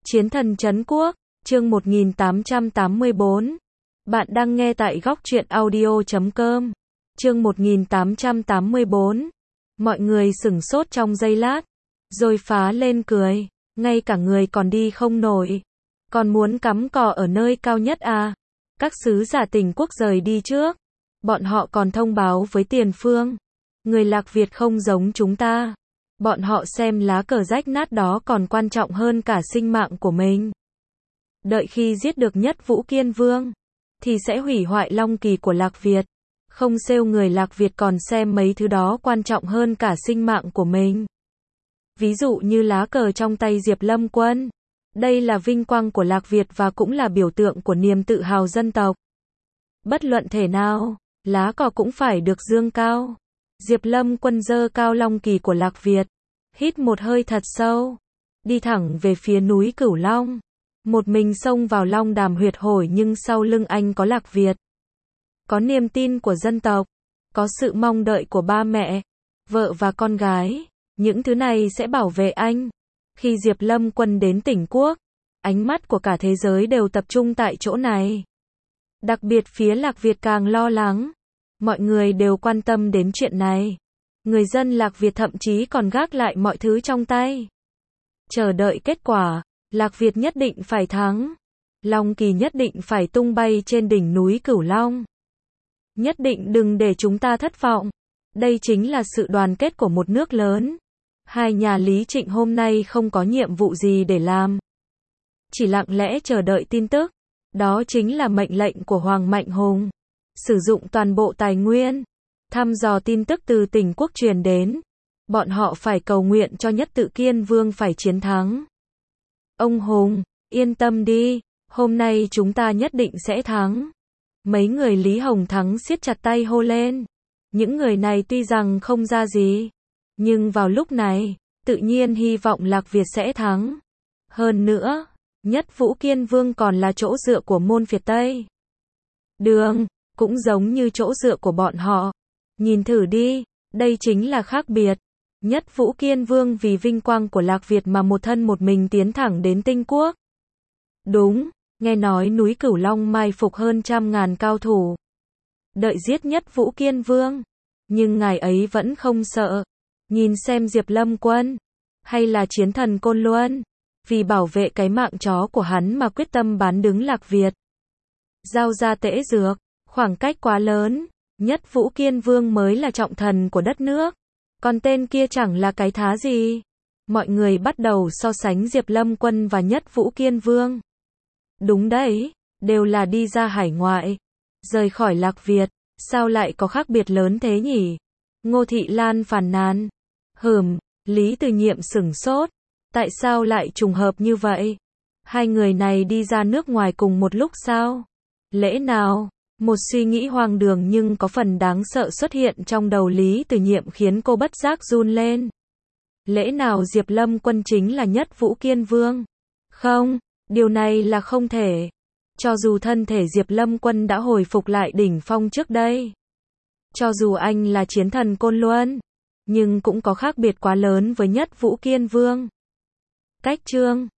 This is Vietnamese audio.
Chiến thần trấn quốc, chương 1884. Bạn đang nghe tại góc truyện audio.com. Chương 1884. Mọi người sửng sốt trong giây lát, rồi phá lên cười, ngay cả người còn đi không nổi. Còn muốn cắm cò ở nơi cao nhất à? Các sứ giả Tỉnh quốc rời đi trước. Bọn họ còn thông báo với tiền phương. Người Lạc Việt không giống chúng ta. Bọn họ xem lá cờ rách nát đó còn quan trọng hơn cả sinh mạng của mình. Đợi khi giết được Nhất Vũ Kiên Vương, thì sẽ hủy hoại Long Kỳ của Lạc Việt. Không trêu người Lạc Việt còn xem mấy thứ đó quan trọng hơn cả sinh mạng của mình. Ví dụ như lá cờ trong tay Diệp Lâm Quân. Đây là vinh quang của Lạc Việt và cũng là biểu tượng của niềm tự hào dân tộc. Bất luận thể nào, lá cờ cũng phải được dương cao. Diệp Lâm Quân giơ cao Long Kỳ của Lạc Việt, hít một hơi thật sâu, đi thẳng về phía núi Cửu Long. Một mình xông vào Long Đàm huyệt hổi, nhưng sau lưng anh có Lạc Việt. Có niềm tin của dân tộc, có sự mong đợi của ba mẹ, vợ và con gái. Những thứ này sẽ bảo vệ anh. Khi Diệp Lâm Quân đến Tỉnh quốc, ánh mắt của cả thế giới đều tập trung tại chỗ này. Đặc biệt phía Lạc Việt càng lo lắng. Mọi người đều quan tâm đến chuyện này. Người dân Lạc Việt thậm chí còn gác lại mọi thứ trong tay, chờ đợi kết quả. Lạc Việt nhất định phải thắng. Long Kỳ nhất định phải tung bay trên đỉnh núi Cửu Long. Nhất định đừng để chúng ta thất vọng. Đây chính là sự đoàn kết của một nước lớn. Hai nhà Lý Trịnh hôm nay không có nhiệm vụ gì để làm, chỉ lặng lẽ chờ đợi tin tức. Đó chính là mệnh lệnh của Hoàng Mạnh Hùng. Sử dụng toàn bộ tài nguyên, thăm dò tin tức từ Tỉnh quốc truyền đến. Bọn họ phải cầu nguyện cho Nhất Tự Kiên Vương phải chiến thắng. Ông Hùng, yên tâm đi, hôm nay chúng ta nhất định sẽ thắng. Mấy người Lý Hồng Thắng siết chặt tay hô lên. Những người này tuy rằng không ra gì, nhưng vào lúc này, tự nhiên hy vọng Lạc Việt sẽ thắng. Hơn nữa, Nhất Vũ Kiên Vương còn là chỗ dựa của môn phiệt Tây Đường, cũng giống như chỗ dựa của bọn họ. Nhìn thử đi, đây chính là khác biệt. Nhất Vũ Kiên Vương vì vinh quang của Lạc Việt mà một thân một mình tiến thẳng đến Tinh quốc. Đúng, nghe nói núi Cửu Long mai phục hơn 100.000 cao thủ, đợi giết Nhất Vũ Kiên Vương. Nhưng ngài ấy vẫn không sợ. Nhìn xem Diệp Lâm Quân, hay là chiến thần Côn Luân, vì bảo vệ cái mạng chó của hắn mà quyết tâm bán đứng Lạc Việt. Giao ra tễ dược, khoảng cách quá lớn. Nhất Vũ Kiên Vương mới là trọng thần của đất nước, còn tên kia chẳng là cái thá gì. Mọi người bắt đầu so sánh Diệp Lâm Quân và Nhất Vũ Kiên Vương. Đúng đấy, đều là đi ra hải ngoại, rời khỏi Lạc Việt, sao lại có khác biệt lớn thế nhỉ? Ngô Thị Lan phàn nàn. Lý Từ Nhiệm sửng sốt. Tại sao lại trùng hợp như vậy? Hai người này đi ra nước ngoài cùng một lúc sao? Lẽ nào? Một suy nghĩ hoang đường nhưng có phần đáng sợ xuất hiện trong đầu Lý Từ Nhiệm khiến cô bất giác run lên. Lẽ nào Diệp Lâm Quân chính là Nhất Vũ Kiên Vương? Không, điều này là không thể. Cho dù thân thể Diệp Lâm Quân đã hồi phục lại đỉnh phong trước đây, cho dù anh là chiến thần Côn Luân, nhưng cũng có khác biệt quá lớn với Nhất Vũ Kiên Vương. Cách chương